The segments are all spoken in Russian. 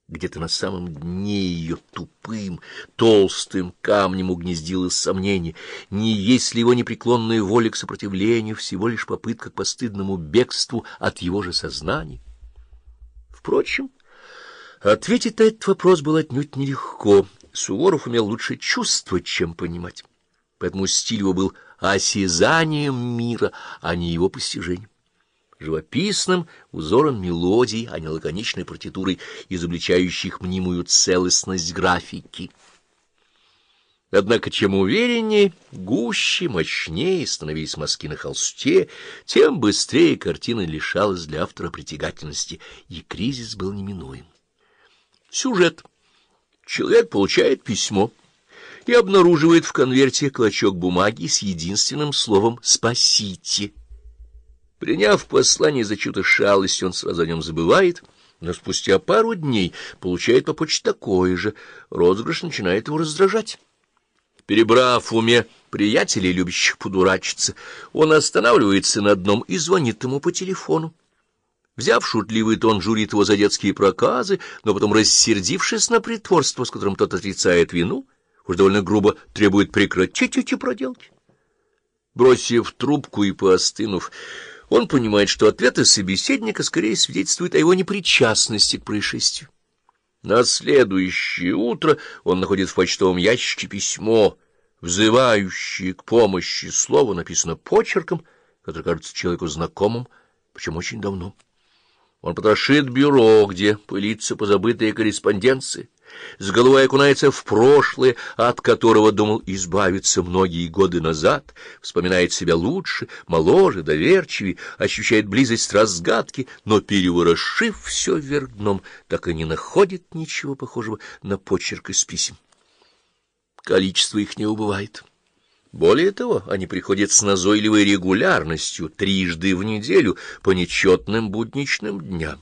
Где-то на самом дне ее тупым, толстым камнем угнездилось сомнение, не есть ли его непреклонная воля к сопротивлению всего лишь попытка к постыдному бегству от его же сознания. Впрочем, ответить на этот вопрос было отнюдь нелегко. Суворов умел лучше чувствовать, чем понимать, поэтому стиль его был осязанием мира, а не его постижением. Живописным узором мелодий, а не лаконичной партитурой, изобличающих мнимую целостность графики. Однако чем увереннее, гуще, мощнее становились мазки на холсте, тем быстрее картина лишалась для автора притягательности, и кризис был неминуем. Сюжет. Человек получает письмо и обнаруживает в конверте клочок бумаги с единственным словом «спасите». Приняв послание за чью-то шалость, он сразу о нем забывает, но спустя пару дней получает по почте такое же. Розыгрыш начинает его раздражать. Перебрав в уме приятелей, любящих подурачиться, он останавливается на одном и звонит ему по телефону. Взяв шутливый тон, журит его за детские проказы, но потом, рассердившись на притворство, с которым тот отрицает вину, уж довольно грубо требует прекратить эти проделки. Бросив трубку и поостынув, он понимает, что ответы собеседника скорее свидетельствуют о его непричастности к происшествию. На следующее утро он находит в почтовом ящике письмо, взывающее к помощи. Слово написано почерком, который кажется человеку знакомым, причем очень давно. Он потрошит бюро, где пылится позабытая корреспонденция, с головой окунается в прошлое, от которого думал избавиться многие годы назад, вспоминает себя лучше, моложе, доверчивее, ощущает близость разгадки, но, переворошив все вверх дном, так и не находит ничего похожего на почерк из писем. Количество их не убывает. Более того, они приходят с назойливой регулярностью трижды в неделю по нечетным будничным дням.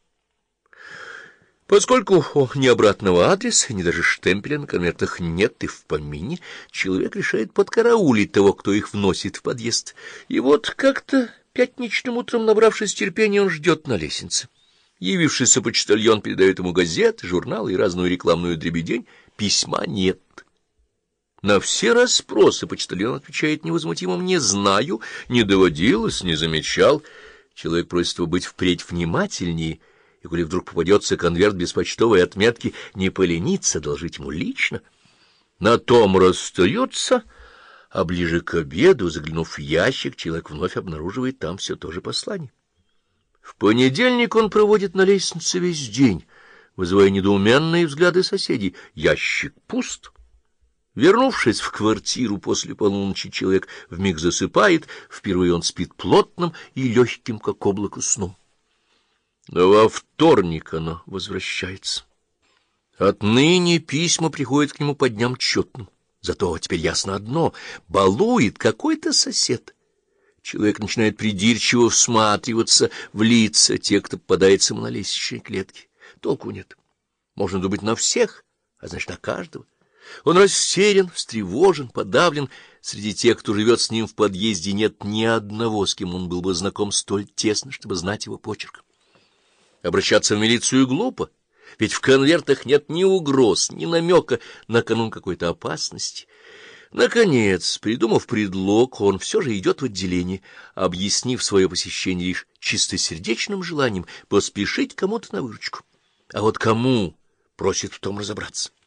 Поскольку ни обратного адреса, ни даже штемпеля на конвертах нет и в помине, человек решает подкараулить того, кто их вносит в подъезд. И вот как-то пятничным утром, набравшись терпения, он ждет на лестнице. Явившийся почтальон передает ему газеты, журналы и разную рекламную дребедень. Письма нет. На все расспросы почтальон отвечает невозмутимым «не знаю», «не доводилось», «не замечал». Человек просит его быть впредь внимательнее, и коли вдруг попадется конверт без почтовой отметки, не полениться, одолжить ему лично. На том расстаются, а ближе к обеду, заглянув в ящик, человек вновь обнаруживает там все то же послание. В понедельник он проводит на лестнице весь день, вызывая недоуменные взгляды соседей. Ящик пуст. Вернувшись в квартиру после полуночи, человек вмиг засыпает, впервые он спит плотным и легким, как облако, сном. Но во вторник оно возвращается. Отныне письма приходят к нему по дням четным. Зато теперь ясно одно — балует какой-то сосед. Человек начинает придирчиво всматриваться в лица тех, кто попадается ему на лестничной клетке. Толку нет. Можно думать на всех, а значит, на каждого. Он растерян, встревожен, подавлен. Среди тех, кто живет с ним в подъезде, нет ни одного, с кем он был бы знаком столь тесно, чтобы знать его почерк. Обращаться в милицию глупо, ведь в конвертах нет ни угроз, ни намека на канун какой-то опасности. Наконец, придумав предлог, он все же идет в отделение, объяснив свое посещение лишь чистосердечным желанием поспешить кому-то на выручку. А вот кому, просит в том разобраться.